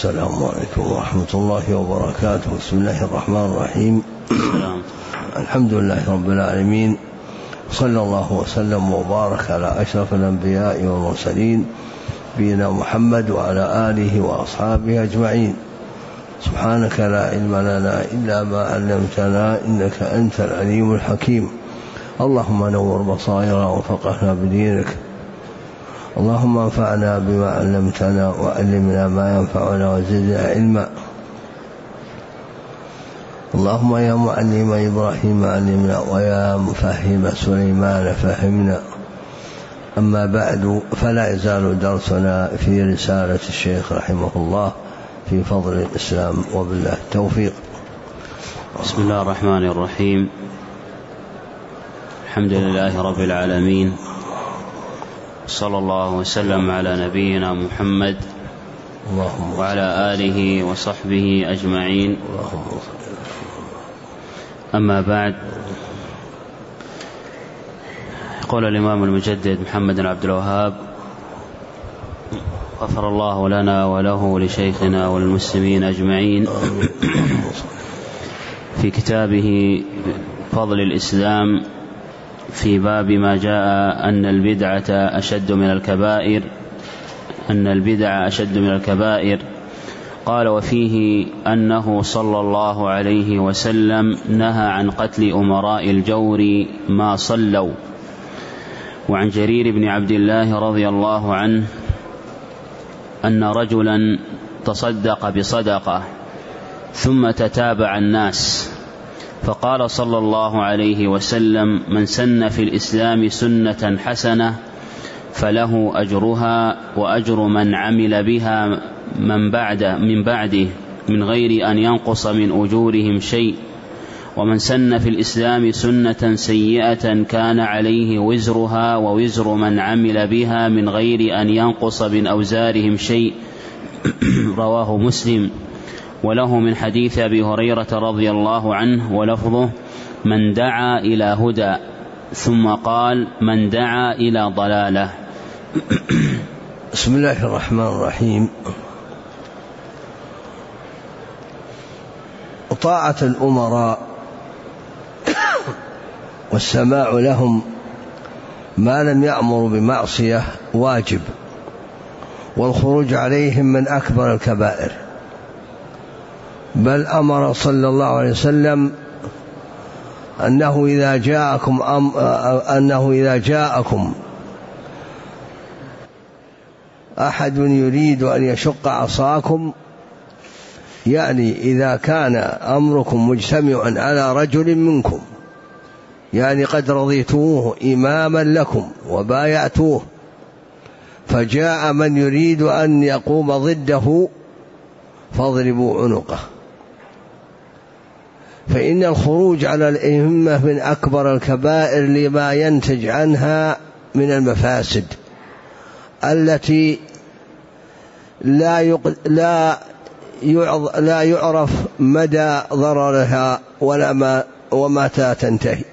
السلام عليكم ورحمة الله وبركاته. بسم الله الرحمن الرحيم. الحمد لله رب العالمين، صلى الله وسلم وبارك على أشرف الأنبياء والمرسلين نبينا محمد وعلى آله وأصحابه أجمعين. سبحانك لا علم لنا إلا ما علمتنا إنك أنت العليم الحكيم. اللهم نور بصائرنا وفقهنا بدينك، اللهم انفعنا بما علمتنا وعلمنا ما ينفعنا وزدنا علما. اللهم يا معلم إبراهيم علمنا ويا مفهم سليمان فهمنا. أما بعد، فلا يزال درسنا في رسالة الشيخ رحمه الله في فضل الإسلام، وبالله التوفيق. بسم الله الرحمن الرحيم. الحمد لله رب العالمين، صلى الله وسلم على نبينا محمد وعلى آله وصحبه أجمعين. أما بعد، قال الإمام المجدد محمد بن عبد الوهاب غفر الله لنا وله ولشيخنا وللمسلمين أجمعين في كتابه فضل الإسلام في باب ما جاء أن البدعة أشد من الكبائر، قال: وفيه أنه صلى الله عليه وسلم نهى عن قتل أمراء الجور ما صلوا. وعن جرير بن عبد الله رضي الله عنه أن رجلا تصدق بصدقة ثم تتابع الناس، فقال صلى الله عليه وسلم: من سن في الإسلام سنة حسنة فله أجرها وأجر من عمل بها من بعده من غير أن ينقص من أجورهم شيء، ومن سن في الإسلام سنة سيئة كان عليه وزرها ووزر من عمل بها من غير أن ينقص من أوزارهم شيء. رواه مسلم. وله من حديث أبي هريرة رضي الله عنه ولفظه: من دعا إلى هدى، ثم قال: من دعا إلى ضلالة. بسم الله الرحمن الرحيم. طاعة الأمراء والسماع لهم ما لم يأمروا بمعصية واجب، والخروج عليهم من أكبر الكبائر. بل أمر صلى الله عليه وسلم أنه إذا جاءكم أحد يريد أن يشق عصاكم، يعني إذا كان أمركم مجتمعا على رجل منكم، يعني قد رضيتوه إماما لكم وبايعتوه، فجاء من يريد أن يقوم ضده فاضربوا عنقه، فإن الخروج على الأئمة من أكبر الكبائر لما ينتج عنها من المفاسد التي لا يعرف مدى ضررها ومتى تنتهي،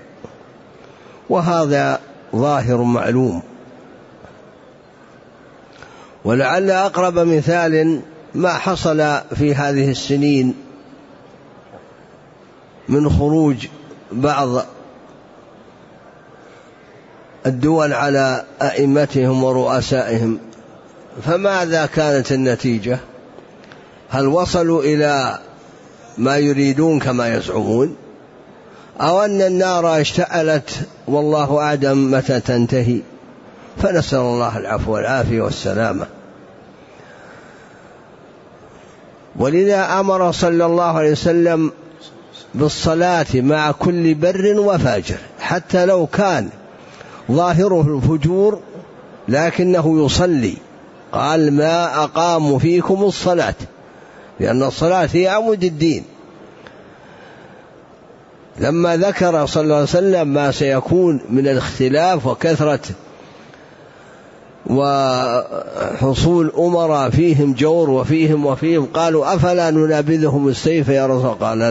وهذا ظاهر معلوم. ولعل أقرب مثال ما حصل في هذه السنين من خروج بعض الدول على أئمتهم ورؤسائهم. فماذا كانت النتيجة؟ هل وصلوا إلى ما يريدون كما يزعمون، أو أن النار اشتعلت والله أعلم متى تنتهي؟ فنسأل الله العفو والعافية والسلامة. ولذا أمر صلى الله عليه وسلم بالصلاة مع كل بر وفاجر، حتى لو كان ظاهره الفجور لكنه يصلي. قال: ما أقاموا فيكم الصلاة، لأن الصلاة هي عمود الدين. لما ذكر صلى الله عليه وسلم ما سيكون من الاختلاف وكثرة وحصول أمراء فيهم جور وفيهم قالوا: أفلا ننابذهم السيف يا رسول؟ قال: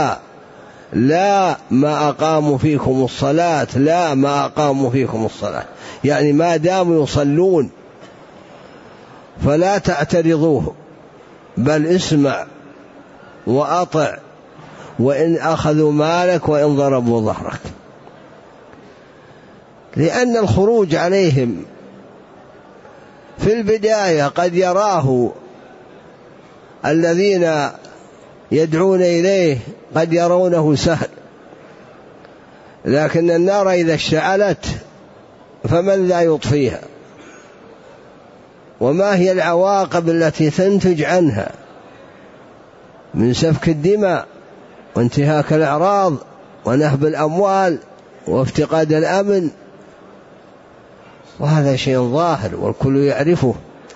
لا ما أقاموا فيكم الصلاة، لا ما أقاموا فيكم الصلاة، يعني ما داموا يصلون فلا تعترضوه بل اسمع وأطع وإن أخذوا مالك وإن ضربوا ظهرك، لأن الخروج عليهم في البداية قد يراه الذين يدعون إليه قد يرونه سهل، لكن النار إذا اشتعلت فمن لا يطفيها؟ وما هي العواقب التي تنتج عنها من سفك الدماء وانتهاك الأعراض ونهب الأموال وافتقاد الأمن، وهذا شيء ظاهر والكل يعرفه.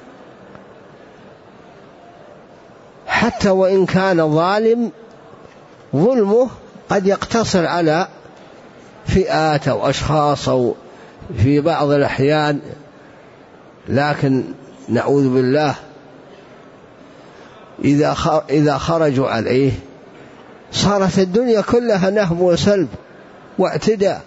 حتى وإن كان ظالم ظلمه قد يقتصر على فئات أو أشخاص أو في بعض الأحيان، لكن نعوذ بالله إذا خرجوا عليه صارت الدنيا كلها نهب وسلب واعتداء،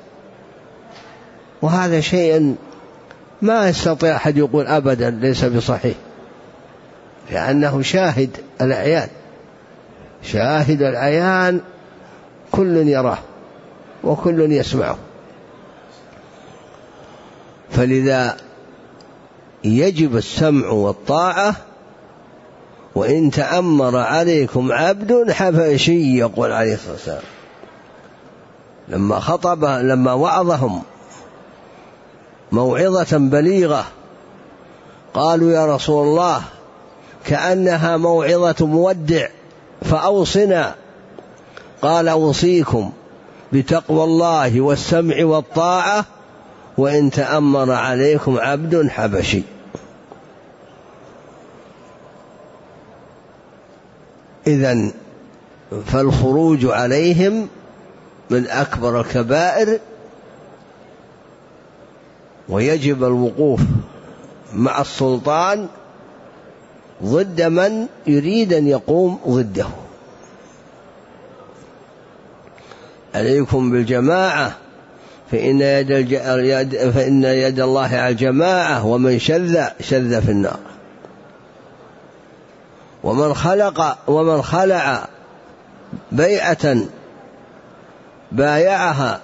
وهذا شيء ما يستطيع أحد يقول أبدا ليس بصحيح، لأنه شاهد الأعيان، شاهد الأعيان كل يراه وكل يسمعه. فلذا يجب السمع والطاعة، وإن تأمر عليكم عبد حبشي، يقول عليه الصلاة والسلام لما وعظهم موعظة بليغة قالوا يا رسول الله كأنها موعظة مودع فأوصنا، قال أوصيكم بتقوى الله والسمع والطاعة وإن تأمر عليكم عبد حبشي. إذن فالخروج عليهم من أكبر الكبائر، ويجب الوقوف مع السلطان ضد من يريد أن يقوم ضده. عليكم بالجماعة فإن يد الله على الجماعة ومن شذ في النار. ومن خلع بيعة بايعها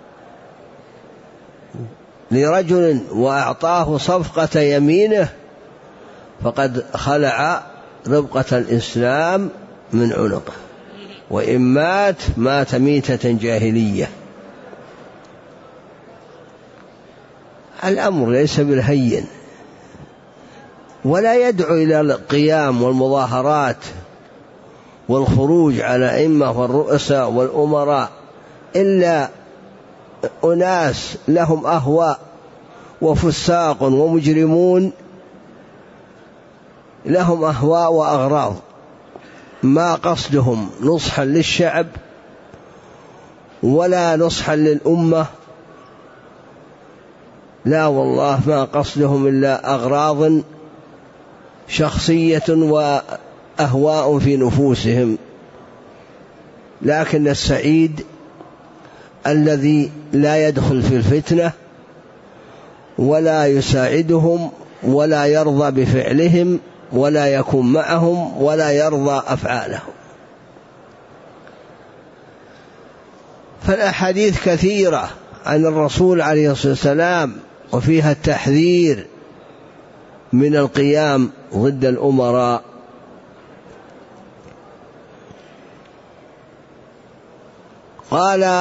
لرجل وأعطاه صفقة يمينه فقد خلع ربقة الإسلام من عنقه، وإن مات ميتة جاهلية. الأمر ليس بالهين، ولا يدعو إلى القيام والمظاهرات والخروج على الأئمة والرؤساء والأمراء إلا أناس لهم أهواء وفساق ومجرمون لهم أهواء وأغراض، ما قصدهم نصحا للشعب ولا نصحا للأمة، لا والله ما قصدهم إلا أغراض شخصية وأهواء في نفوسهم. لكن السعيد الذي لا يدخل في الفتنة ولا يساعدهم ولا يرضى بفعلهم ولا يكون معهم ولا يرضى أفعالهم. فالأحاديث كثيرة عن الرسول عليه الصلاة والسلام وفيها التحذير من القيام ضد الأمراء. قال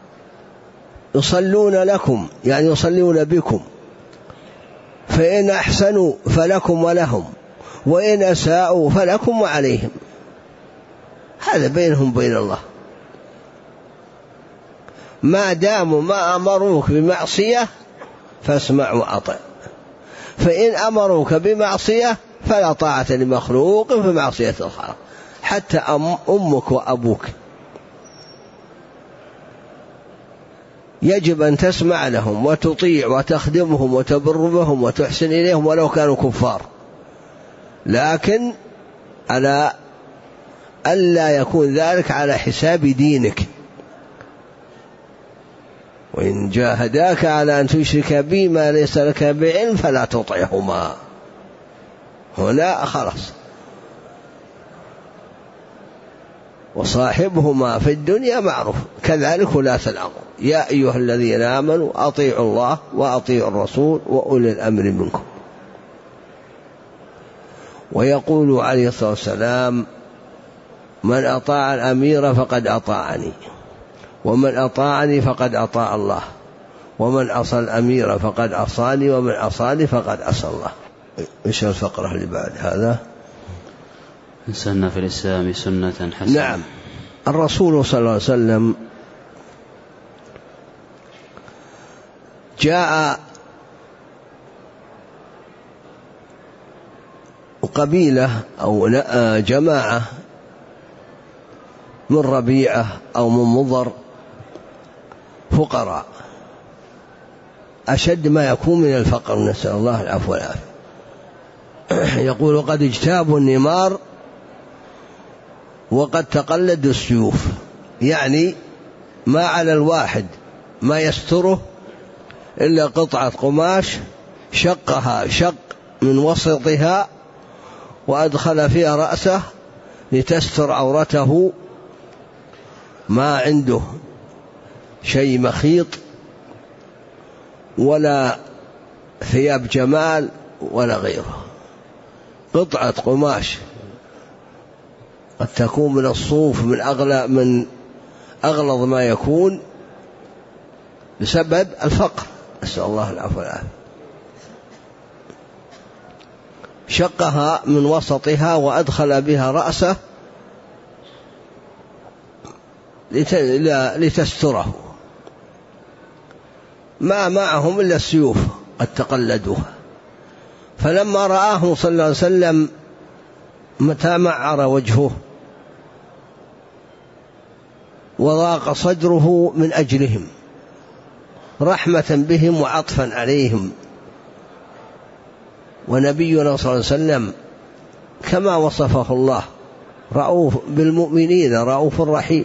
يصلون لكم يعني يصلون بكم، فإن أحسنوا فلكم ولهم وإن أساءوا فلكم وعليهم، هذا بينهم بين الله. ما داموا ما أمروك بمعصية فاسمع وأطع، فإن أمروك بمعصية فلا طاعة لمخلوق في معصية الخالق، حتى أمك وأبوك يجب أن تسمع لهم وتطيع وتخدمهم وتبر بهم وتحسن إليهم ولو كانوا كفار، لكن على ألا يكون ذلك على حساب دينك. وإن جاهداك على أن تشرك بي ما ليس لك بعلم فلا تطعهما. هنا خلاص وصاحبهما في الدنيا معروف، كذلك ولاة الأمر. يا أيها الذين آمنوا أطيعوا الله وأطيعوا الرسول وأولي الأمر منكم. ويقول عليه الصلاة والسلام: من أطاع الأمير فقد أطاعني، ومن أطاعني فقد أطاع الله، ومن عصى الأمير فقد عصاني، ومن عصاني فقد عصى الله. إيش الفقرة اللي بعد هذا؟ سنة في الإسلام سنة حسنة. نعم، الرسول صلى الله عليه وسلم جاء قبيلة أو جماعة من ربيعة أو من مضر فقراء أشد ما يكون من الفقر، نسأل الله العفو والعافية. يقول: قد اجتابوا النمار وقد تقلدوا السيوف، يعني ما على الواحد ما يستره إلا قطعة قماش شقها شق من وسطها وأدخل فيها رأسه لتستر عورته، ما عنده شيء مخيط ولا ثياب جمال ولا غيره، قطعة قماش قد تكون من الصوف من أغلظ ما يكون بسبب الفقر، نسأل الله العفو والعافية. شقها من وسطها وأدخل بها رأسه لتستره، ما معهم إلا السيوف قد تقلدوها. فلما رآهم صلى الله عليه وسلم تمعر وجهه وضاق صدره من أجلهم رحمة بهم وعطفا عليهم. ونبينا صلى الله عليه وسلم كما وصفه الله رؤوف بالمؤمنين رؤوف رحيم،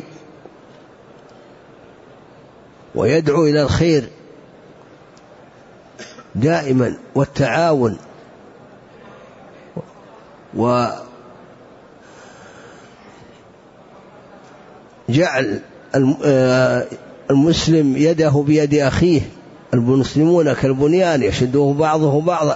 ويدعو إلى الخير دائما والتعاون، وجعل المسلم يده بيد أخيه، المسلمون كالبنيان يشده بعضه بعضا.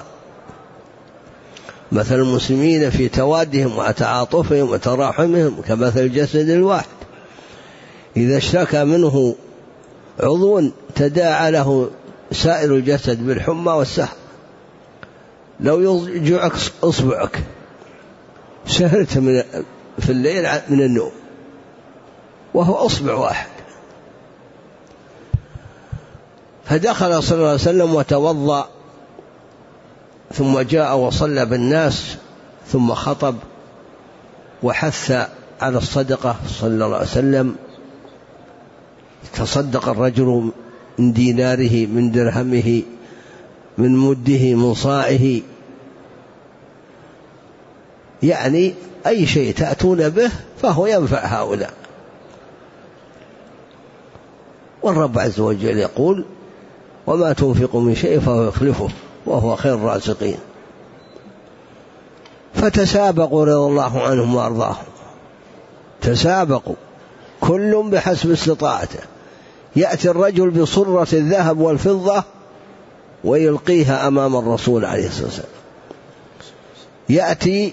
مثل المسلمين في توادهم وتعاطفهم وتراحمهم كمثل الجسد الواحد، إذا اشتكى منه عضو تداعى له سائر الجسد بالحمى والسهر. لو يوجعك أصبعك سهرت في الليل من النوم وهو أصبع واحد. فدخل صلى الله عليه وسلم وتوضأ، ثم جاء وصلى بالناس، ثم خطب وحث على الصدقة صلى الله عليه وسلم. تصدق الرجل من ديناره، من درهمه، من مده، من صاعه، يعني أي شيء تأتون به فهو ينفع هؤلاء. والرب عز وجل يقول: وما تنفقوا من شيء فهو يخلفه وهو خير الرازقين. فتسابقوا رضي الله عنهم وأرضاهم، تسابقوا كل بحسب استطاعته. يأتي الرجل بصرة الذهب والفضة ويلقيها أمام الرسول عليه الصلاة والسلام، يأتي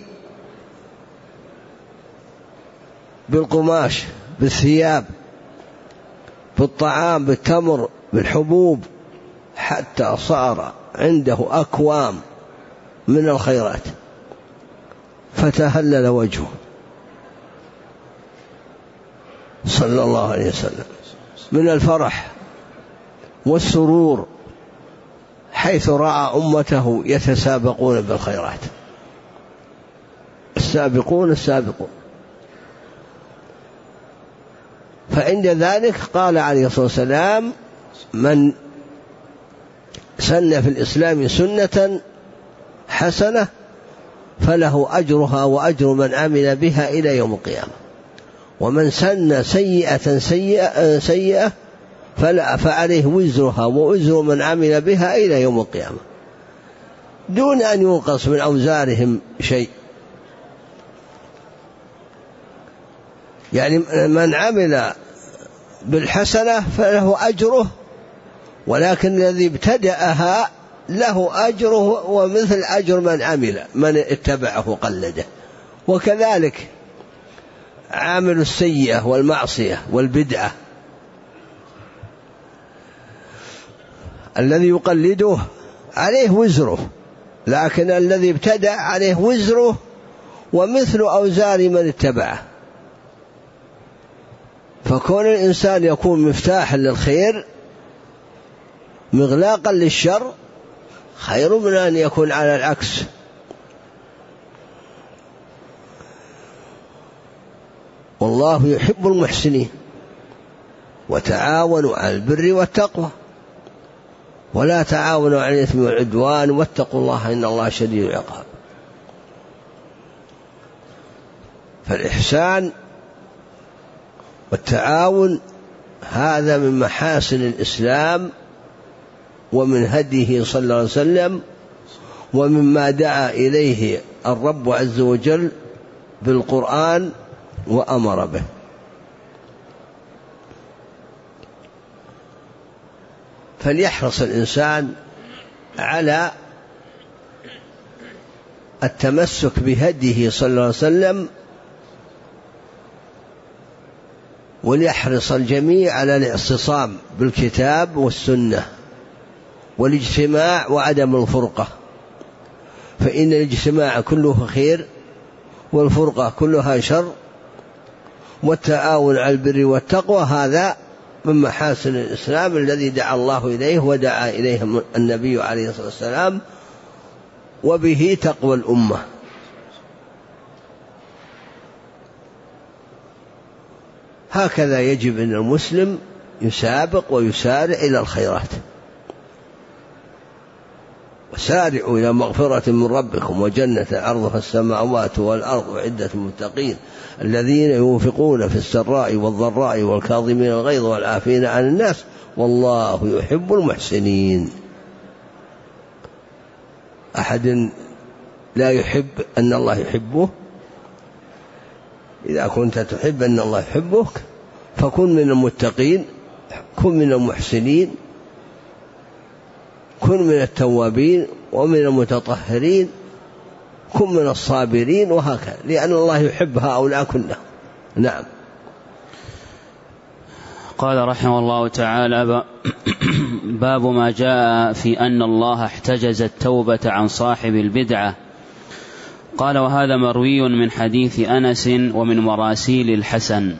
بالقماش، بالثياب، بالطعام، بالتمر، بالحبوب، حتى صار عنده أكوام من الخيرات. فتهلل وجهه صلى الله عليه وسلم من الفرح والسرور حيث رأى أمته يتسابقون بالخيرات، السابقون السابقون. فعند ذلك قال عليه الصلاة والسلام: من سن في الإسلام سنة حسنة فله أجرها وأجر من عمل بها إلى يوم القيامة، ومن سن سيئة فعليه وزرها ووزر من عمل بها إلى يوم القيامة دون أن ينقص من أوزارهم شيء. يعني من عمل بالحسنة فله أجره، ولكن الذي ابتدأها له أجره ومثل أجر من عمل من اتبعه وقلده. وكذلك عامل السيئة والمعصية والبدعة الذي يقلده عليه وزره، لكن الذي ابتدع عليه وزره ومثل أوزار من اتبعه. فكون الإنسان يكون مفتاحا للخير مغلاقا للشر خير من أن يكون على العكس. والله يحب المحسنين وتعاونوا على البر والتقوى ولا تعاونوا على الإثم والعدوان واتقوا الله إن الله شديد العقاب. فالإحسان والتعاون هذا من محاسن الإسلام ومن هديه صلى الله عليه وسلم ومما دعا إليه الرب عز وجل بالقرآن وأمر به. فليحرص الإنسان على التمسك بهديه صلى الله عليه وسلم، وليحرص الجميع على الاعتصام بالكتاب والسنة والاجتماع وعدم الفرقة، فإن الاجتماع كله خير والفرقة كلها شر، والتعاون على البر والتقوى هذا من محاسن الإسلام الذي دعا الله إليه ودعا إليه النبي عليه الصلاة والسلام، وبه تقوى الأمة. هكذا يجب أن المسلم يسابق ويسارع إلى الخيرات. وسارعوا إلى مغفرة من ربكم وجنة عرضها السماوات والأرض أعدة للمتقين الذين ينفقون في السراء والضراء والكاظمين الغيظ والعافين عن الناس والله يحب المحسنين. أحد لا يحب أن الله يحبه؟ إذا كنت تحب أن الله يحبك فكن من المتقين، كن من المحسنين، كن من التوابين ومن المتطهرين، كن من الصابرين، وهكذا، لأن الله يحب هؤلاء كلهم. نعم. قال رحمه الله تعالى: باب ما جاء في أن الله احتجز التوبة عن صاحب البدعة. قال: وهذا مروي من حديث أنس ومن مراسيل الحسن.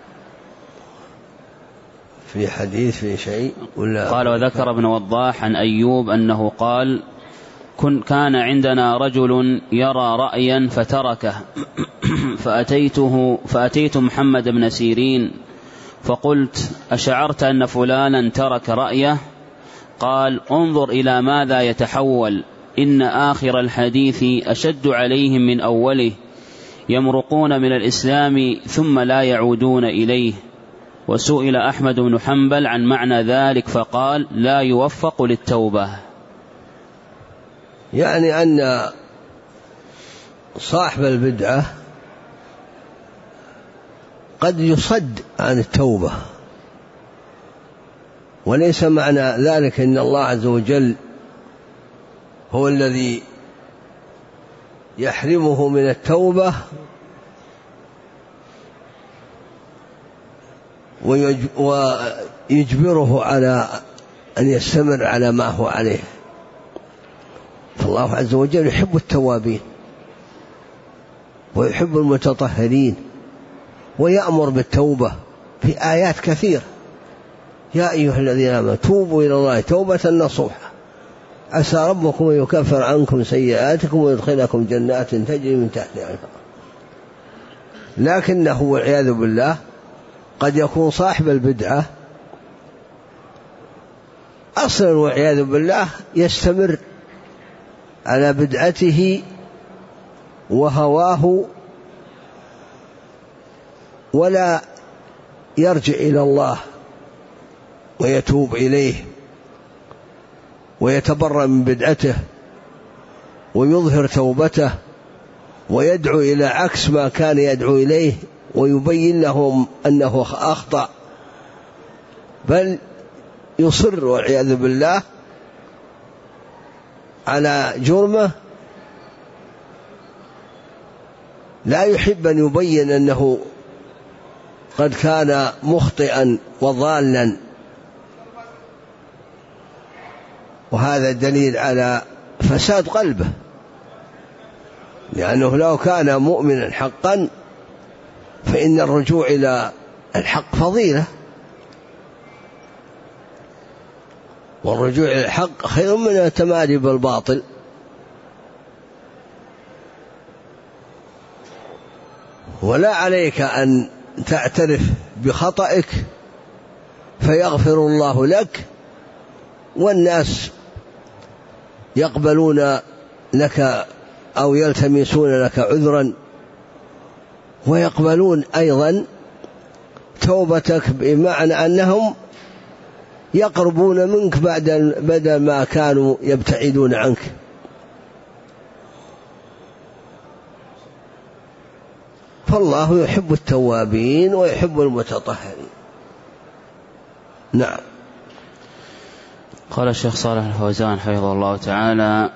في حديث في شيء ولا؟ قال: وذكر ابن وضاح عن أيوب أنه قال: كان عندنا رجل يرى رأيا فتركه فأتيت محمد بن سيرين فقلت: أشعرت أن فلانا ترك رأيه؟ قال: انظر إلى ماذا يتحول، إن آخر الحديث أشد عليهم من أوله، يمرقون من الإسلام ثم لا يعودون إليه. وسئل أحمد بن حنبل عن معنى ذلك فقال: لا يوفق للتوبة. يعني أن صاحب البدعة قد يصد عن التوبة، وليس معنى ذلك أن الله عز وجل هو الذي يحرمه من التوبة ويجبره على أن يستمر على ما هو عليه. فالله عز وجل يحب التوابين ويحب المتطهرين ويأمر بالتوبة في آيات كثيرة: يا أيها الذين آمنوا توبوا إلى الله توبة نصوحا عسى ربكم أن يكفر عنكم سيئاتكم ويدخلكم جنات تجري من تحتها الأنهار. لكنه والعياذ بالله قد يكون صاحب البدعة أصلا والعياذ بالله يستمر على بدعته وهواه ولا يرجع إلى الله ويتوب إليه ويتبرأ من بدعته ويظهر توبته ويدعو إلى عكس ما كان يدعو إليه ويبين لهم أنه أخطأ، بل يصر والعياذ بالله على جرمه، لا يحب أن يبين أنه قد كان مخطئا وضالا. وهذا دليل على فساد قلبه، لأنه لو كان مؤمنا حقا فإن الرجوع إلى الحق فضيلة، والرجوع إلى الحق خير من التمادي بالباطل. ولا عليك أن تعترف بخطئك فيغفر الله لك والناس يقبلون لك أو يلتمسون لك عذرا، ويقبلون أيضا توبتك، بمعنى أنهم يقربون منك بدل ما كانوا يبتعدون عنك. فالله يحب التوابين ويحب المتطهرين. نعم. قال الشيخ صالح الفوزان حفظه الله تعالى: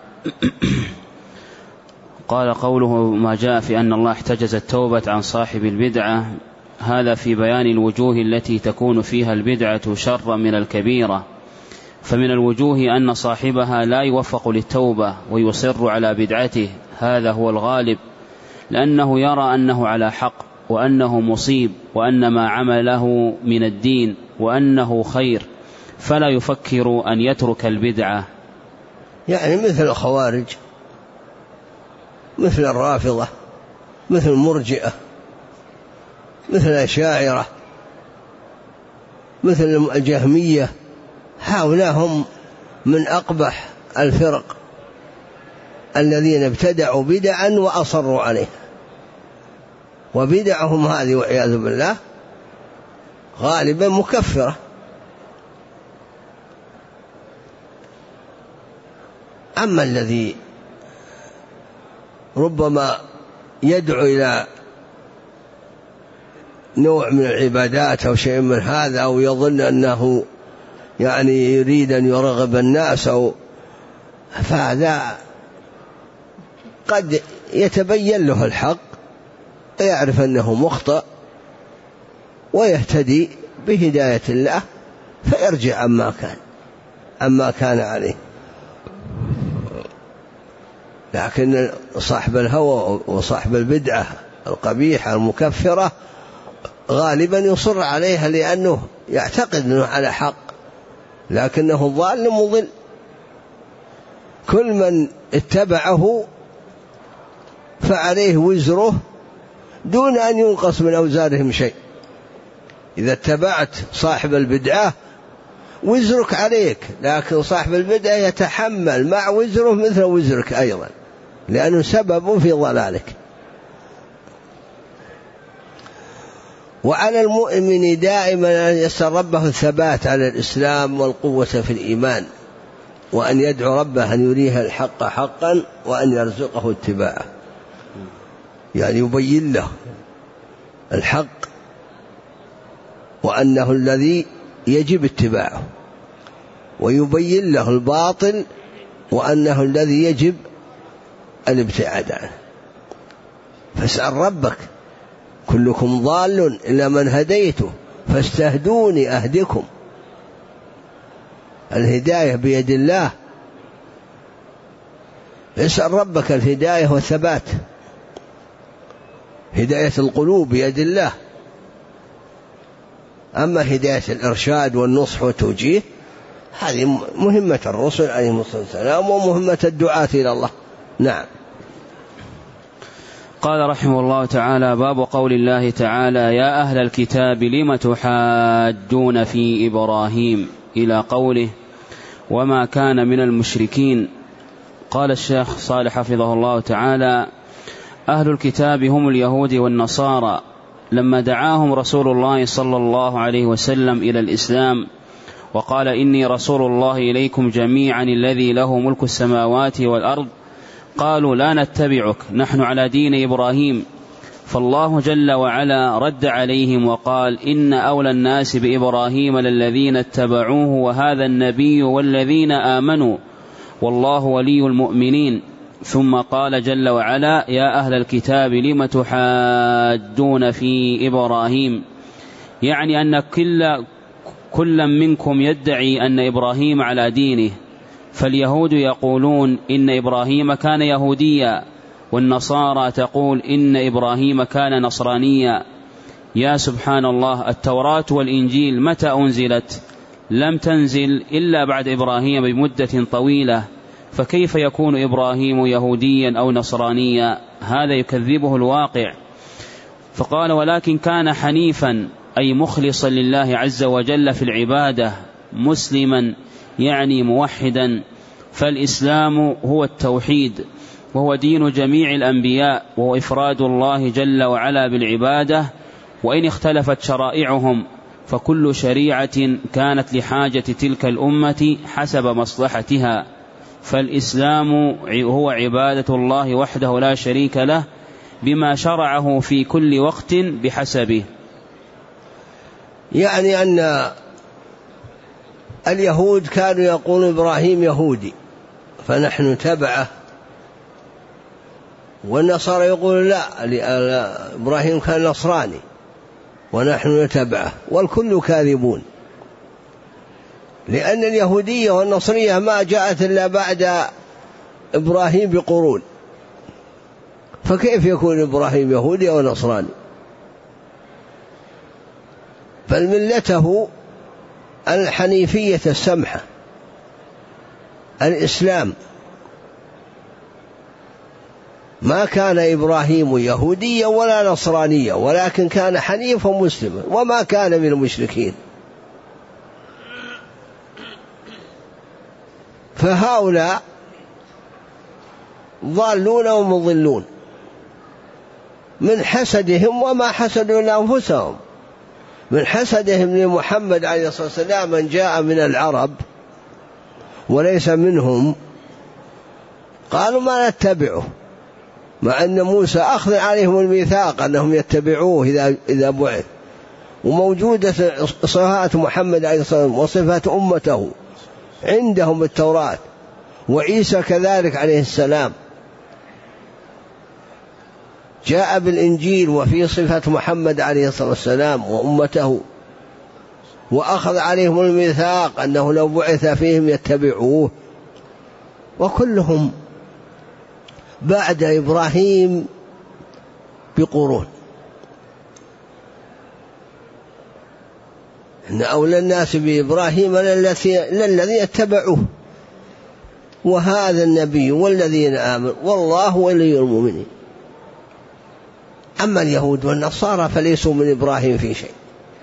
قال قوله ما جاء في أن الله احتجز التوبة عن صاحب البدعة، هذا في بيان الوجوه التي تكون فيها البدعة شرا من الكبيرة. فمن الوجوه أن صاحبها لا يوفق للتوبة ويصر على بدعته، هذا هو الغالب، لأنه يرى أنه على حق وأنه مصيب وأن ما عمله من الدين وأنه خير، فلا يفكر أن يترك البدعة. يعني مثل الخوارج، مثل الرافضة، مثل المرجئة، مثل الأشاعرة، مثل الجهمية، هؤلاء هم من أقبح الفرق الذين ابتدعوا بدعا وأصروا عليها، وبدعهم هذه والعياذ بالله غالبا مكفرة. أما الذي ربما يدعو إلى نوع من العبادات أو شيء من هذا، أو يظن أنه يعني يريد أن يرغب الناس، فهذا قد يتبين له الحق ويعرف أنه مخطئ ويهتدي بهداية الله فيرجع عما كان عليه. لكن صاحب الهوى وصاحب البدعة القبيحة المكفرة غالبا يصر عليها لأنه يعتقد أنه على حق، لكنه ضال مضل. كل من اتبعه فعليه وزره دون أن ينقص من أوزارهم شيء. إذا اتبعت صاحب البدعة وزرك عليك، لكن صاحب البدعة يتحمل مع وزره مثل وزرك أيضا، لأنه سبب في ضلالك. وعلى المؤمن دائما أن يسأل ربه الثبات على الإسلام والقوة في الإيمان، وأن يدعو ربه أن يريه الحق حقا وأن يرزقه اتباعه، يعني يبين له الحق وأنه الذي يجب اتباعه، ويبين له الباطل وأنه الذي يجب الابتعاد عنه. فاسأل ربك: كلكم ضال إلا من هديته فاستهدوني أهدكم. الهداية بيد الله، اسأل ربك الهداية والثبات. هداية القلوب بيد الله، أما هداية الإرشاد والنصح والتوجيه هذه مهمة الرسل عليهم الصلاة والسلام ومهمة الدعاة إلى الله. نعم. قال رحمه الله تعالى: باب قول الله تعالى: يا أهل الكتاب لم تحاجون في إبراهيم، إلى قوله: وما كان من المشركين. قال الشيخ صالح حفظه الله تعالى: أهل الكتاب هم اليهود والنصارى، لما دعاهم رسول الله صلى الله عليه وسلم إلى الإسلام وقال: إني رسول الله إليكم جميعا الذي له ملك السماوات والأرض، قالوا: لا نتبعك، نحن على دين إبراهيم. فالله جل وعلا رد عليهم وقال: إن أولى الناس بإبراهيم للذين اتبعوه وهذا النبي والذين آمنوا والله ولي المؤمنين. ثم قال جل وعلا: يا أهل الكتاب لم تحاجون في إبراهيم، يعني أن كل منكم يدعي أن إبراهيم على دينه، فاليهود يقولون إن إبراهيم كان يهوديا، والنصارى تقول إن إبراهيم كان نصرانيا. يا سبحان الله، التوراة والإنجيل متى أنزلت؟ لم تنزل إلا بعد إبراهيم بمدة طويلة، فكيف يكون إبراهيم يهوديا أو نصرانيا؟ هذا يكذبه الواقع. فقال: ولكن كان حنيفا، أي مخلصا لله عز وجل في العبادة، مسلما يعني موحدا. فالإسلام هو التوحيد، وهو دين جميع الأنبياء، وهو إفراد الله جل وعلا بالعبادة. وإن اختلفت شرائعهم فكل شريعة كانت لحاجة تلك الأمة حسب مصلحتها. فالإسلام هو عبادة الله وحده لا شريك له، بما شرعه في كل وقت بحسبه. يعني أن اليهود كانوا يقولون إبراهيم يهودي فنحن تبعه، والنصارى يقولون لا، إبراهيم كان نصراني ونحن نتبعه، والكل كاذبون، لأن اليهودية والنصرية ما جاءت إلا بعد إبراهيم بقرون، فكيف يكون إبراهيم يهودي أو نصراني؟ بل ملته الحنيفية السمحة، الإسلام. ما كان إبراهيم يهوديا ولا نصرانيا، ولكن كان حنيفا مسلما، وما كان من المشركين. فهؤلاء ضالون ومضلون من حسدهم، وما حسدوا لأنفسهم، من حسدهم لمحمد عليه الصلاة والسلام من جاء من العرب وليس منهم، قالوا ما نتبعه، مع أن موسى أخذ عليهم الميثاق أنهم يتبعوه إذا بعث، وموجودة صفات محمد عليه الصلاة والسلام وصفات أمته عندهم التوراة، وعيسى كذلك عليه السلام جاء بالإنجيل وفي صفة محمد عليه الصلاة والسلام وأمته، وأخذ عليهم الميثاق أنه لو بعث فيهم يتبعوه، وكلهم بعد إبراهيم بقرون. إن أولى الناس بإبراهيم للذين اتبعوه وهذا النبي والذين آمنوا والله ولي المؤمنين. أما اليهود والنصارى فليسوا من إبراهيم في شيء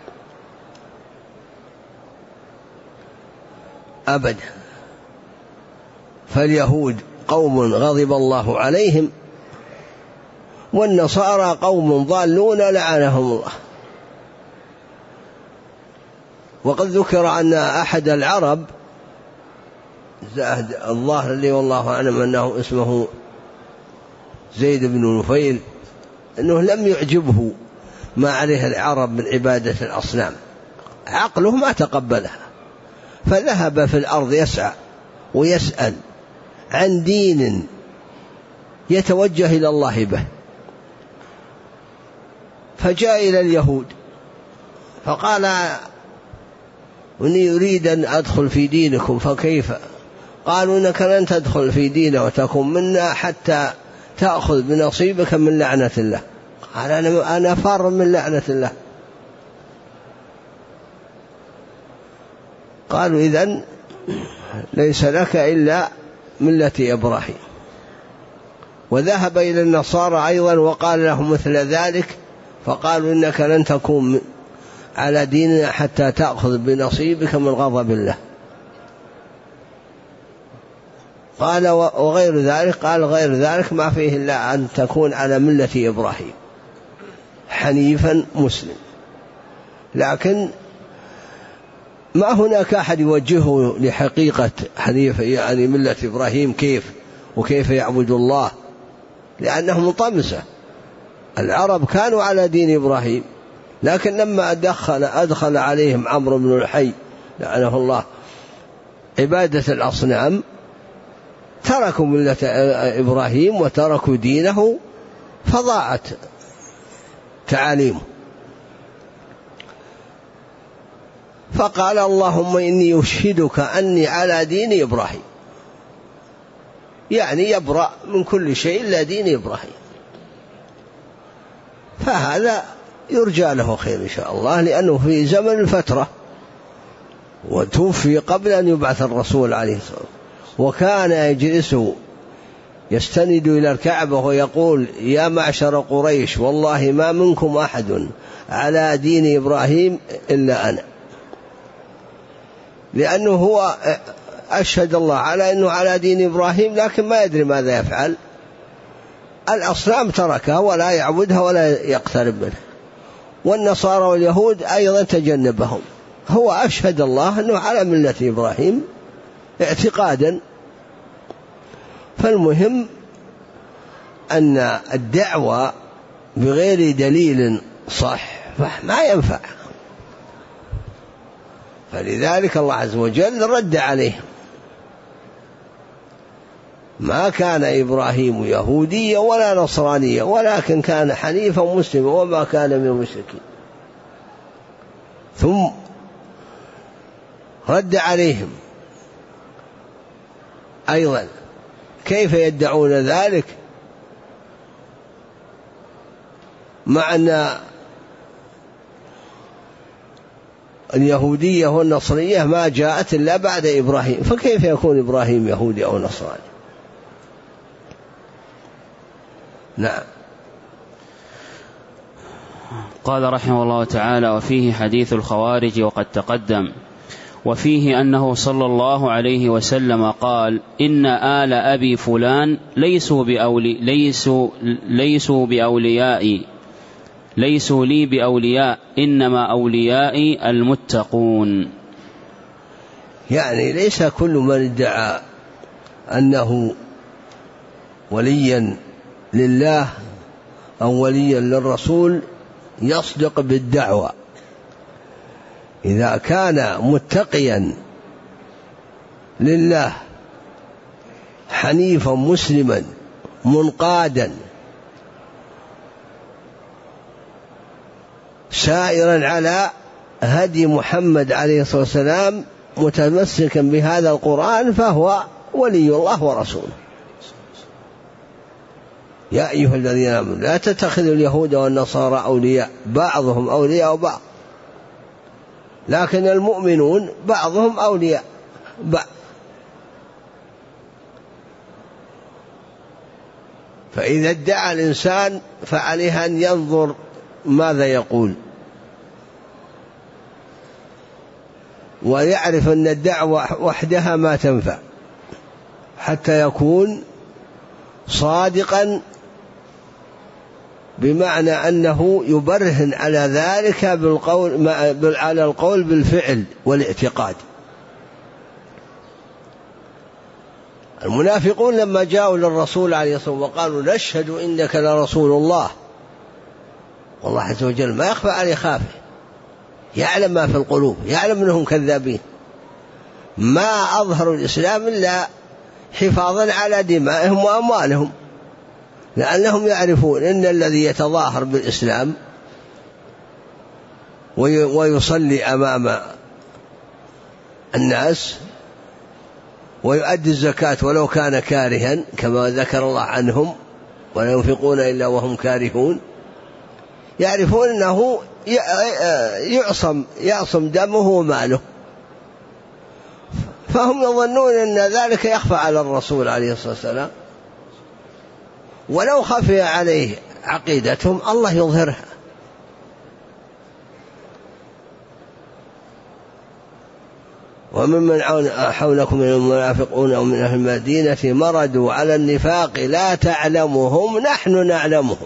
أبدا. فاليهود قوم غضب الله عليهم، والنصارى قوم ضالون لعنهم الله. وقد ذكر أن أحد العرب الظاهر لي والله أعلم أنه اسمه زيد بن نفيل، أنه لم يعجبه ما عليه العرب من عبادة الأصنام، عقله ما تقبلها، فذهب في الأرض يسعى ويسأل عن دين يتوجه إلى الله به، فجاء إلى اليهود فقال إني أريد أن أدخل في دينكم، فكيف؟ قالوا إنك لن تدخل في ديننا وتكون منا حتى تأخذ بنصيبك من لعنة الله. قال أنا فار من لعنة الله. قالوا إذن ليس لك إلا ملة إبراهيم. وذهب إلى النصارى أيضا وقال لهم مثل ذلك، فقالوا إنك لن تكون على ديننا حتى تأخذ بنصيبك من غضب الله. قال وغير ذلك، قال غير ذلك ما فيه إلا أن تكون على ملة إبراهيم حنيفا مسلم. لكن ما هناك أحد يوجهه لحقيقة حنيفة، يعني ملة إبراهيم كيف وكيف يعبد الله، لأنهم طمسة. العرب كانوا على دين إبراهيم، لكن لما أدخل عليهم عمرو بن الحي لعنه الله عبادة الأصنام تركوا ملة إبراهيم وتركوا دينه فضاعت تعاليمه. فقال اللهم إني أشهدك أني على دين إبراهيم، يعني يبرأ من كل شيء إلا دين إبراهيم. فهذا يرجى له خير إن شاء الله، لأنه في زمن الفترة وتوفي قبل أن يبعث الرسول عليه الصلاة والسلام، وكان يجلس يستند إلى الكعبة ويقول يا معشر قريش والله ما منكم أحد على دين إبراهيم إلا أنا، لأنه هو أشهد الله على أنه على دين إبراهيم لكن ما يدري ماذا يفعل. الأصنام تركها ولا يعبدها ولا يقترب منها، والنصارى واليهود أيضا تجنبهم، هو أشهد الله أنه على ملة إبراهيم اعتقادا. فالمهم أن الدعوة بغير دليل صح ما ينفع، فلذلك الله عز وجل رد عليهم. ما كان إبراهيم يهوديا ولا نصرانيا ولكن كان حنيفا مسلما وما كان من المشركين. ثم رد عليهم أيضا كيف يدعون ذلك مع أن اليهودية والنصرانية ما جاءت إلا بعد إبراهيم، فكيف يكون إبراهيم يهودي أو نصراني؟ نعم. قال رحمه الله تعالى: وفيه حديث الخوارج وقد تقدم، وفيه أنه صلى الله عليه وسلم قال: إن آل أبي فلان ليسوا لي بأولياء إنما أوليائي المتقون. يعني ليس كل من ادعى أنه وليا لله أو وليا للرسول يصدق بالدعوة. إذا كان متقيا لله حنيفا مسلما منقادا سائرا على هدي محمد عليه الصلاة والسلام متمسكا بهذا القرآن فهو ولي الله ورسوله. يا أيها الذين آمنوا لا تتخذوا اليهود والنصارى أولياء بعضهم أولياء بعض، لكن المؤمنون بعضهم أولياء بعض. فإذا ادعى الإنسان فعليه أن ينظر ماذا يقول، ويعرف أن الدعوة وحدها ما تنفع حتى يكون صادقا، بمعنى أنه يبرهن على ذلك على القول بالفعل والاعتقاد. المنافقون لما جاءوا للرسول عليه الصلاة والسلام وقالوا نشهد إنك لرسول الله، والله عز وجل ما يخفى عليه خافه، يعلم ما في القلوب، يعلم أنهم كذابين، ما أظهروا الإسلام إلا حفاظا على دمائهم وأموالهم، لأنهم يعرفون أن الذي يتظاهر بالإسلام ويصلي أمام الناس ويؤدي الزكاة ولو كان كارها كما ذكر الله عنهم ولا ينفقون إلا وهم كارهون، يعرفون أنه يعصم دمه وماله، فهم يظنون أن ذلك يخفى على الرسول عليه الصلاة والسلام، ولو خفي عليه عقيدتهم الله يظهرها. وممن حولكم من المنافقون ومن أهل المدينة مردوا على النفاق لا تعلمهم نحن نعلمهم.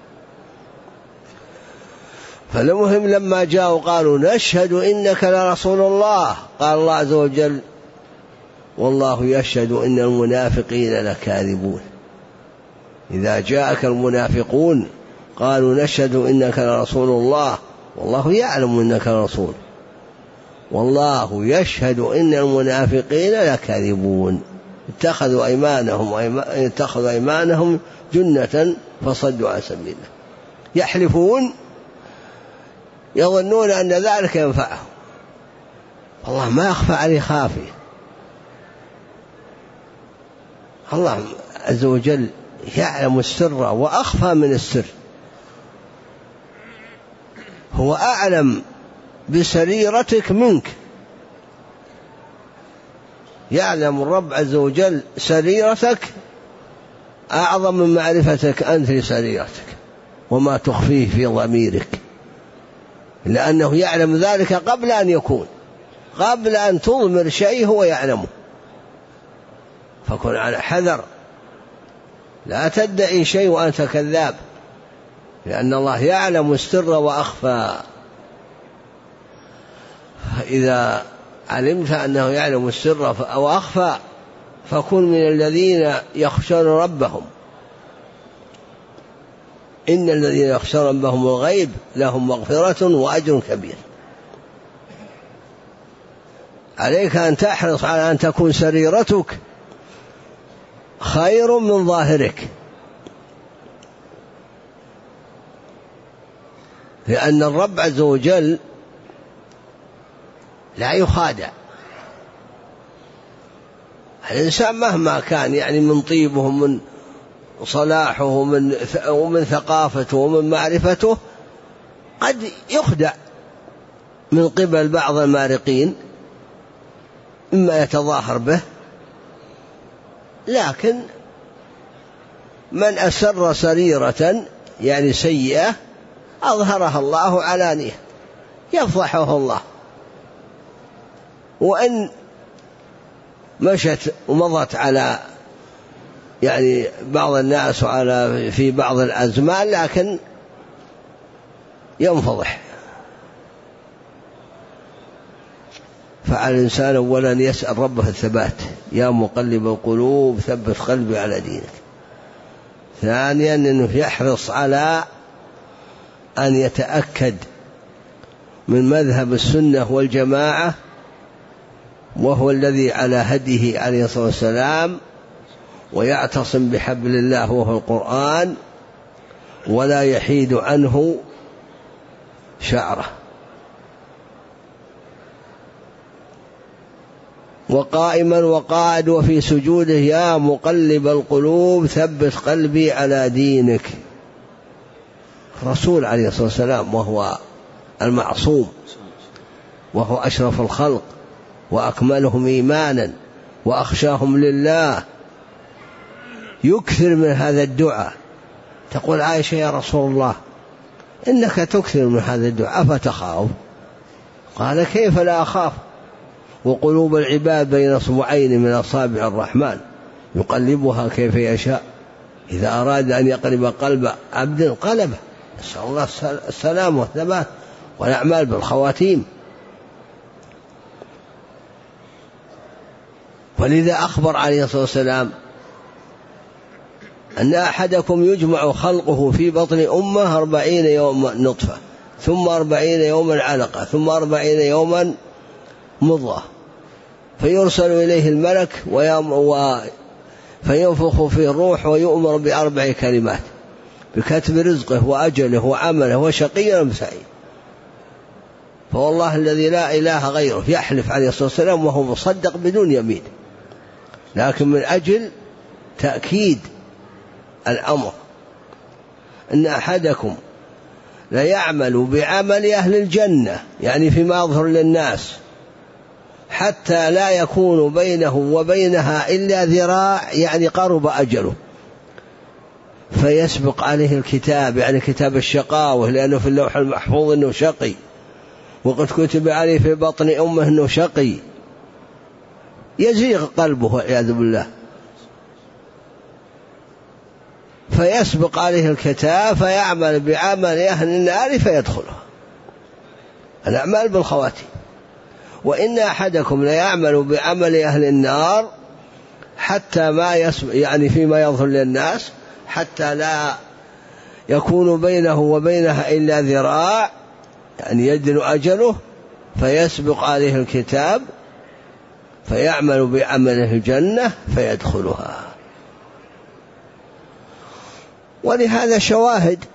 فالمهم لما جاءوا قالوا نشهد إنك لرسول الله، قال الله عز وجل والله يشهد إن المنافقين لكاذبون. إذا جاءك المنافقون قالوا نشهد إنك لرسول الله والله يعلم إنك لرسول والله يشهد إن المنافقين لكاذبون اتخذوا أيمانهم جنة فصدوا عن سبيل الله يحلفون يظنون أن ذلك ينفعهم والله ما يخفى عليه خافية. الله عز وجل يعلم السر وأخفى من السر، هو أعلم بسريرتك منك. يعلم الرب عز وجل سريرتك أعظم من معرفتك أنت لسريرتك وما تخفيه في ضميرك، لأنه يعلم ذلك قبل أن يكون، قبل أن تضمر شيء هو يعلمه. فكن على حذر، لا تدعي شيء وأنت كذاب، لأن الله يعلم السر وأخفى. إذا علمت أنه يعلم السر وأخفى فكن من الذين يخشون ربهم. إن الذين يخشون ربهم الغيب لهم مغفرة وأجر كبير. عليك أن تحرص على أن تكون سريرتك خير من ظاهرك، لأن الرب عز وجل لا يخادع. الإنسان مهما كان يعني من طيبه ومن صلاحه ومن ثقافته ومن معرفته قد يخدع من قبل بعض المارقين، إما يتظاهر به، لكن من أسر سريرة يعني سيئة أظهرها الله علانية يفضحه الله. وإن مشت ومضت على يعني بعض الناس وعلى في بعض الأزمان لكن ينفضح. فعلى الإنسان أولا يسأل ربه الثبات، يا مقلب القلوب ثبت قلبي على دينك. ثانيا أنه يحرص على أن يتأكد من مذهب السنة والجماعة، وهو الذي على هديه عليه الصلاة والسلام، ويعتصم بحبل الله وهو القرآن، ولا يحيد عنه شعره. وقائما وقاعد وفي سجوده يا مقلب القلوب ثبت قلبي على دينك. رسول عليه الصلاة والسلام وهو المعصوم وهو أشرف الخلق وأكملهم إيمانا وأخشاهم لله يكثر من هذا الدعاء. تقول عائشة يا رسول الله إنك تكثر من هذا الدعاء أفتخاف؟ قال كيف لا أخاف، وقلوب العباد بين أصبعين من أصابع الرحمن يقلبها كيف يشاء، إذا أراد أن يقلب قلب عبد قلبه. نسأل الله السلام والثبات والأعمال بالخواتيم. ولذا أخبر عليه الصلاة والسلام أن أحدكم يجمع خلقه في بطن أمه 40 يوم نطفة، ثم 40 يوما علقة، ثم 40 يوما مضغة، فيرسل إليه الملك فينفخ فيه الروح ويؤمر ب4 كلمات بكتب رزقه وأجله وعمله وشقي أم سعيد. فوالله الذي لا إله غيره يحلف عليه الصلاة والسلام وهو مصدق بدون يمين، لكن من أجل تأكيد الأمر إن أحدكم لا يعمل بعمل أهل الجنة، يعني فيما يظهر للناس، حتى لا يكون بينه وبينها إلا ذراع، يعني قرب أجله، فيسبق عليه الكتاب، يعني كتاب الشقاوة، لأنه في اللوح المحفوظ أنه شقي، وقد كتب عليه في بطن أمه أنه شقي، يزيغ قلبه والعياذ بالله، فيسبق عليه الكتاب فيعمل بعمل أهل النار فيدخلها. الأعمال بالخواتيم. وإن أحدكم ليعمل بعمل أهل النار حتى ما يعني فيما يظهر للناس، حتى لا يكون بينه وبينها إلا ذراع، يعني يدن أجله، فيسبق عليه الكتاب فيعمل بعمله الجنة فيدخلها. ولهذا شواهد،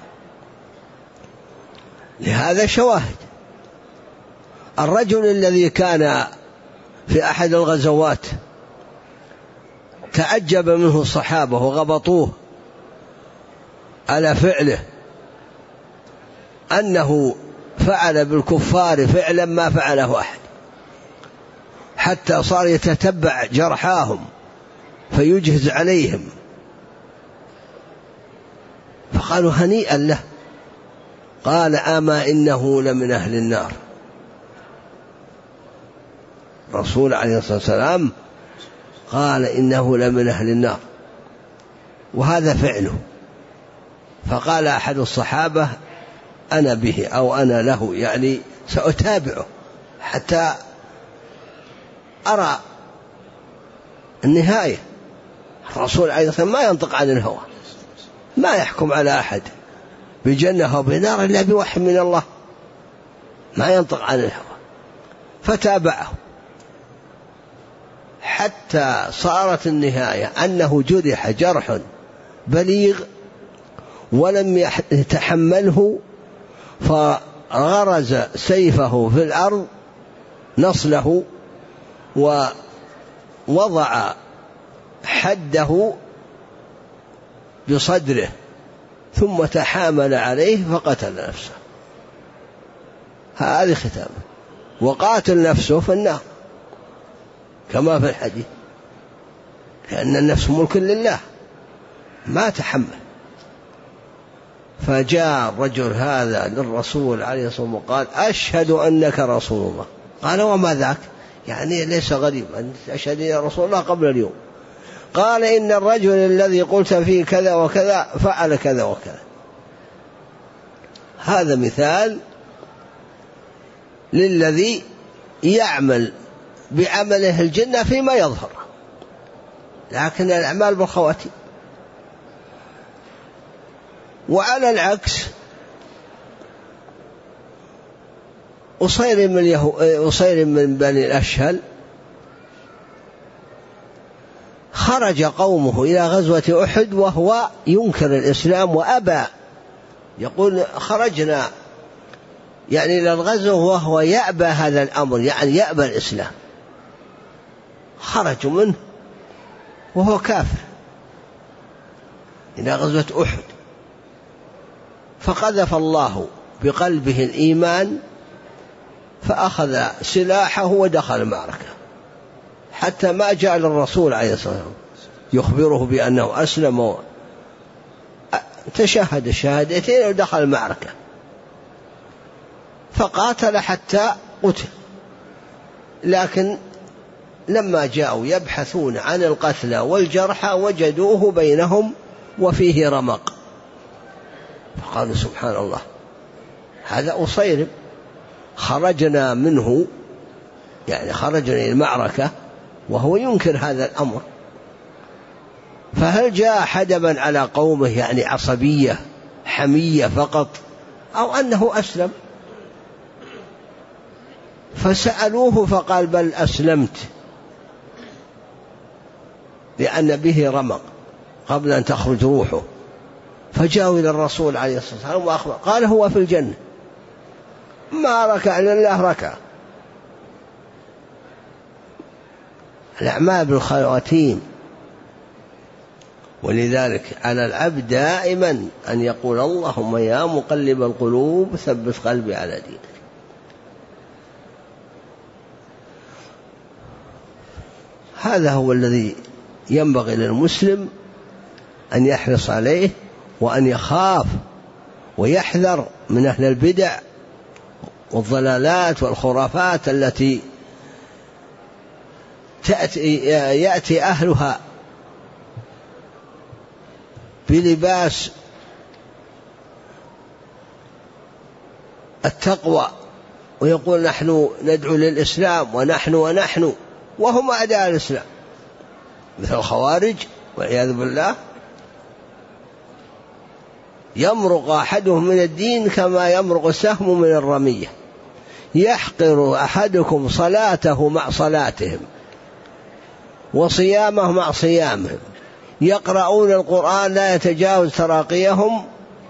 الرجل الذي كان في أحد الغزوات تعجب منه الصحابة وغبطوه على فعله، أنه فعل بالكفار فعلا ما فعله أحد، حتى صار يتتبع جرحاهم فيجهز عليهم، فقالوا هنيئا له. قال أما إنه لمن أهل النار. الرسول عليه الصلاة والسلام قال إنه لمن أهل النار، وهذا فعله. فقال أحد الصحابة أنا به أو أنا له، يعني سأتابعه حتى أرى النهاية. الرسول عليه الصلاة والسلام ما ينطق عن الهوى، ما يحكم على أحد بجنة أو بنار إلا بوحي من الله، ما ينطق عن الهوى. فتابعه حتى صارت النهاية أنه جرح جرح بليغ ولم يتحمله، فغرز سيفه في الأرض نصله ووضع حده بصدره، ثم تحامل عليه فقتل نفسه. هذه ختامه. وقاتل نفسه في النار كما في الحديث، لأن النفس ملك لله ما تحمل. فجاء الرجل هذا للرسول عليه الصلاة والسلام وقال أشهد أنك رسول الله. قال وما ذاك؟ يعني ليس غريب أن أشهد يا رسول الله قبل اليوم. قال إن الرجل الذي قلت فيه كذا وكذا فعل كذا وكذا. هذا مثال للذي يعمل بعمله الجنة فيما يظهر، لكن الأعمال بالخواتيم. وعلى العكس أصير من بني الأشهل خرج قومه إلى غزوة أحد وهو ينكر الإسلام وأبى، يقول خرجنا يعني إلى الغزو وهو يأبى هذا الأمر، يعني يأبى الإسلام. خرجوا منه وهو كافر إلى غزوة أحد، فقذف الله بقلبه الإيمان فأخذ سلاحه ودخل المعركة، حتى ما جاء للرسول عليه الصلاة والسلام يخبره بأنه أسلم، تشهد الشهادتين ودخل المعركة، فقاتل حتى قتل. لكن لما جاءوا يبحثون عن القتلى والجرحى وجدوه بينهم وفيه رمق، فقالوا سبحان الله هذا أصيرم، خرجنا منه يعني خرجنا إلى المعركة وهو ينكر هذا الأمر، فهل جاء حدبا على قومه يعني عصبية حمية فقط، أو أنه أسلم؟ فسألوه فقال بل أسلمت لأن به رمق قبل أن تخرج روحه. فجاءوا إلى الرسول عليه الصلاة والسلام وأخبر، قال هو في الجنة ما ركع إلا الله ركع. الأعمال بالخواتيم، ولذلك على العبد دائما أن يقول اللهم يا مقلب القلوب ثبت قلبي على دينك. هذا هو الذي ينبغي للمسلم أن يحرص عليه، وأن يخاف ويحذر من أهل البدع والضلالات والخرافات التي يأتي أهلها بلباس التقوى ويقول نحن ندعو للإسلام ونحن وهم أعداء الإسلام، مثل الخوارج والعياذ بالله. يمرق أحدهم من الدين كما يمرق السهم من الرمية، يحقر أحدكم صلاته مع صلاتهم وصيامه مع صيامهم، يقرؤون القرآن لا يتجاوز تراقيهم،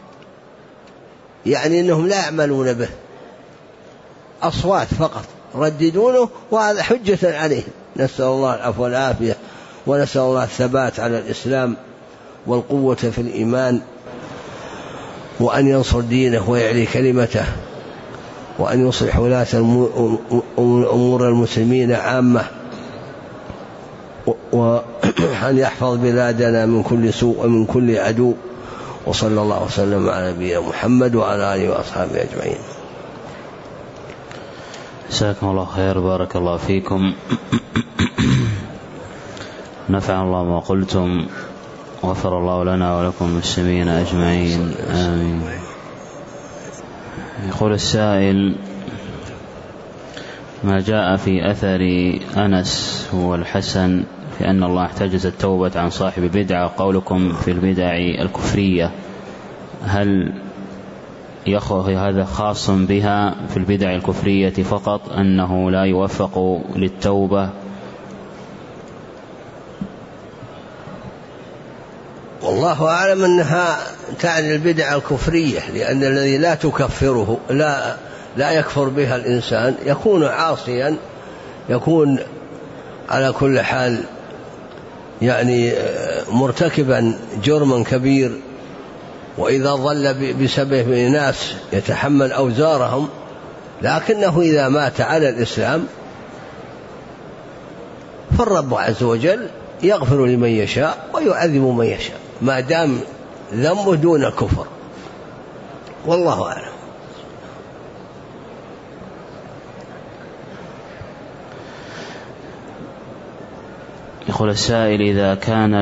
يعني أنهم لا يعملون به، أصوات فقط رددونه، وهذا حجة عليهم. نسأل الله العفو والعافية، ونسأل الله الثبات على الإسلام والقوة في الإيمان، وأن ينصر دينه ويعلي كلمته، وأن يصلح ولاة أمور المسلمين عامة، وأن يحفظ بلادنا من كل سوء ومن كل عدو. وصلى الله وسلم على نبينا محمد وعلى آله وأصحابه أجمعين. جزاكم الله خير، بارك الله فيكم، نفع الله ما قلتم، غفر الله لنا ولكم المسلمين أجمعين، آمين. يقول السائل: ما جاء في أثر أنس والحسن في أن الله احتجز التوبة عن صاحب بدعة، قولكم في البدع الكفرية، هل هذا خاص بها في البدع الكفرية فقط، أنه لا يوفق للتوبة؟ والله أعلم أنها تعني البدع الكفرية، لأن الذي لا تكفره لا يكفر بها الإنسان يكون عاصيا، يكون على كل حال يعني مرتكبا جرما كبير، وإذا ظل بسبب ناس يتحمل أوزارهم، لكنه إذا مات على الإسلام فالرب عز وجل يغفر لمن يشاء ويعذب من يشاء، ما دام ذنبه دون الكفر، والله أعلم. يقول السائل: إذا كان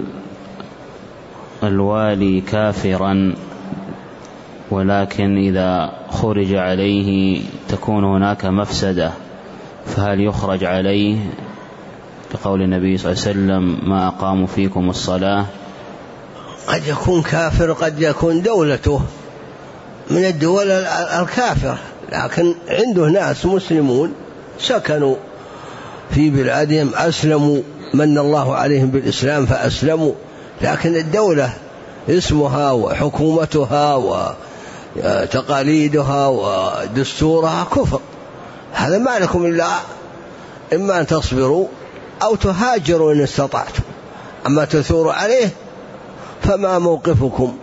الوالي كافرا ولكن إذا خرج عليه تكون هناك مفسدة، فهل يخرج عليه بقول النبي صلى الله عليه وسلم: ما أقاموا فيكم الصلاة؟ قد يكون كافر، قد يكون دولته من الدول الكافرة، لكن عنده ناس مسلمون سكنوا في بلادهم، أسلموا، من الله عليهم بالإسلام فأسلموا، لكن الدولة اسمها وحكومتها وتقاليدها ودستورها كفر. هذا ما لكم إلا إما أن تصبروا أو تهاجروا إن استطعتم، أما تثوروا عليه فما موقفكم.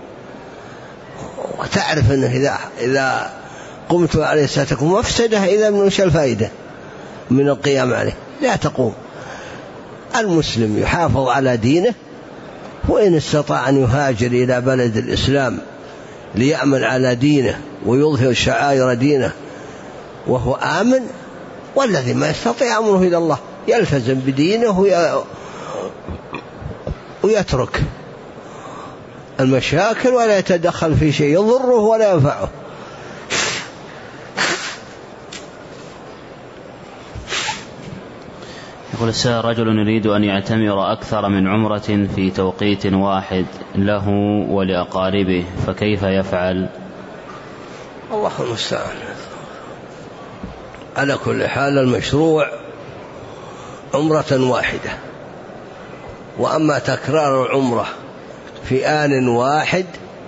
وتعرف أنه إذا قمت عليه ستكون مفسدة، إذا من وش الفائدة من القيام عليه؟ لا تقوم. المسلم يحافظ على دينه، وإن استطاع أن يهاجر إلى بلد الإسلام ليأمن على دينه ويظهر شعائر دينه وهو آمن، والذي ما يستطيع أمره إلى الله، يلتزم بدينه ويترك المشاكل ولا يتدخل في شيء يضره ولا ينفعه. يقول السائل: رجل يريد أن يعتمر أكثر من عمرة في توقيت واحد له ولأقاربه، فكيف يفعل؟ الله المستعان. على كل حال المشروع عمرة واحدة، وأما تكرار العمرة في آن واحد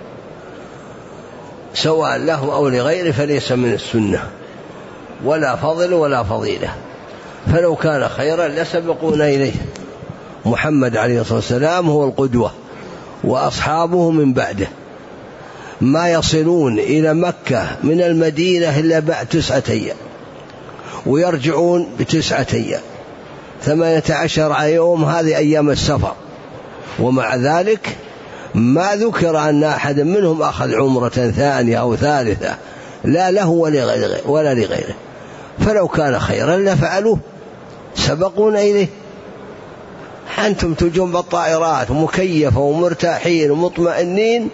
سواء له أو لغيره فليس من السنة، ولا فضل ولا فضيلة، فلو كان خيرا لسبقونا إليه. محمد عليه الصلاة والسلام هو القدوة، وأصحابه من بعده ما يصلون إلى مكة من المدينة إلا بعد 9 أيام، ويرجعون ب9 أيام، 18 يوم، هذه أيام السفر. ومع ذلك ما ذكر أن أحد منهم أخذ عمرة ثانية أو ثالثة، لا له ولا لغيره. فلو كان خيرا لفعلوه، سبقونا إليه. أنتم تجون بالطائرات مكيفة ومرتاحين ومطمئنين،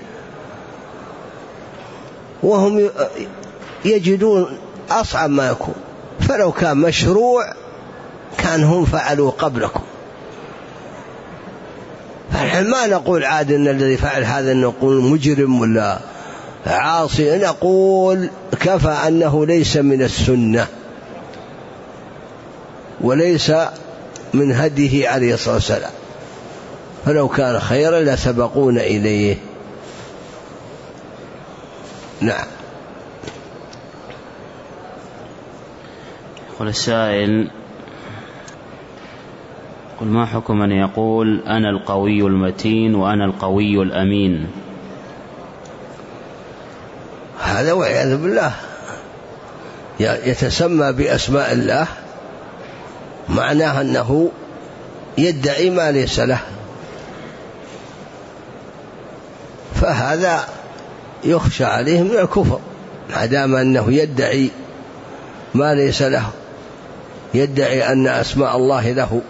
وهم يجدون أصعب ما يكون. فلو كان مشروع كان هم فعلوا قبلكم، ما نقول عاد إن الذي فعل هذا نقول مجرم ولا عاصي، نقول كفى أنه ليس من السنة وليس من هديه عليه الصلاة والسلام، فلو كان خيرا لسبقون إليه. نعم. يقول السائل: قل ما حكم من يقول أنا القوي المتين وأنا القوي الأمين؟ هذا والعياذ بالله يتسمى بأسماء الله، معناها أنه يدعي ما ليس له، فهذا يخشى عليه من الكفر ما دام أنه يدعي ما ليس له، يدعي أن أسماء الله له.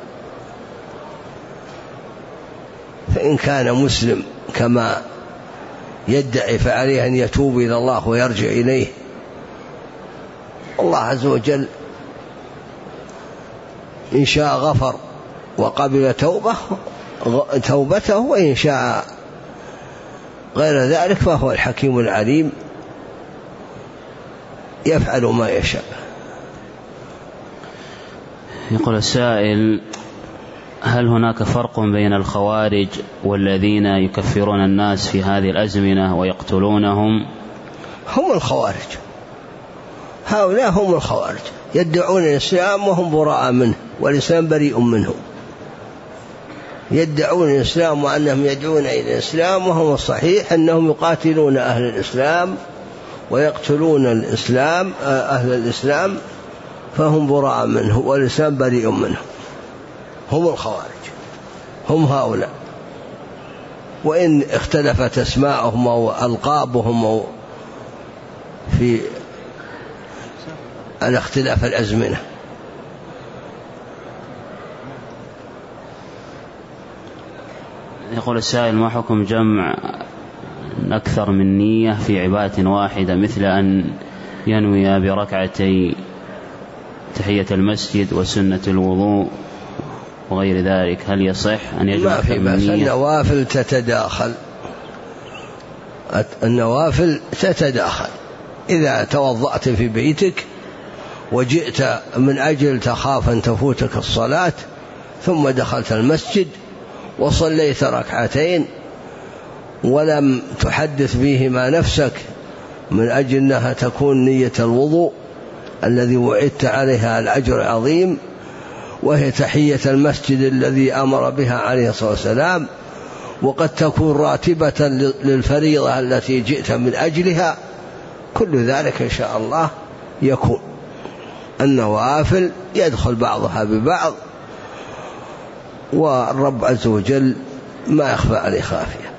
فإن كان مسلم كما يدعي فعليه أن يتوب إلى الله ويرجع إليه. الله عز وجل إن شاء غفر وقبل توبته، وإن شاء غير ذلك فهو الحكيم العليم يفعل ما يشاء. يقول السائل: هل هناك فرق بين الخوارج والذين يكفرون الناس في هذه الأزمنة ويقتلونهم؟ هم الخوارج، هؤلاء هم الخوارج، يدعون الإسلام وهم براء منه والإسلام بريء منهم. يدعون الإسلام وأنهم يدعون إلى الإسلام، وهم الصحيح أنهم يقاتلون أهل الإسلام ويقتلون الإسلام أهل الإسلام، فهم براء منه والإسلام بريء منه. هم الخوارج، هم هؤلاء، وإن اختلفت أسماءهم أو ألقابهم أو في الاختلاف الأزمنة. يقول السائل: ما حكم جمع أكثر من نية في عبادة واحدة، مثل أن ينوي بركعتي تحية المسجد وسنة الوضوء وغير ذلك؟ هل يصح أن يجمع في نية؟ النوافل تتداخل، النوافل تتداخل. إذا توضأت في بيتك وجئت من أجل تخاف أن تفوتك الصلاة، ثم دخلت المسجد وصليت ركعتين ولم تحدث بهما نفسك من أجل أنها تكون نية الوضوء الذي وعدت عليها الأجر العظيم، وهي تحية المسجد الذي أمر بها عليه الصلاة والسلام، وقد تكون راتبة للفريضة التي جئت من أجلها، كل ذلك إن شاء الله يكون. النوافل يدخل بعضها ببعض، والرب عز وجل ما يخفى عليه خافية.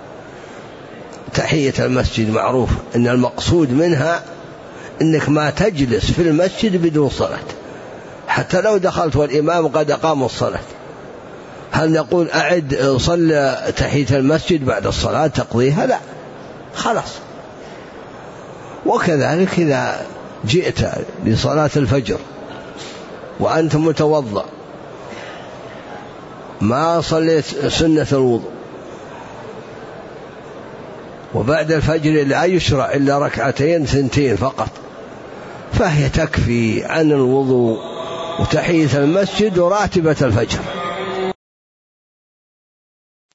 تحية المسجد معروف أن المقصود منها أنك ما تجلس في المسجد بدون صلاة، حتى لو دخلت والإمام قد أقام الصلاة. هل نقول أعد صلى تحية المسجد بعد الصلاة تقضيها؟ لا، خلاص. وكذلك إذا جئت لصلاة الفجر وأنت متوضأ ما صليت سنة الوضوء، وبعد الفجر لا يشرع إلا ركعتين ثنتين فقط، فهي تكفي عن الوضوء وتحية المسجد وراتبة الفجر.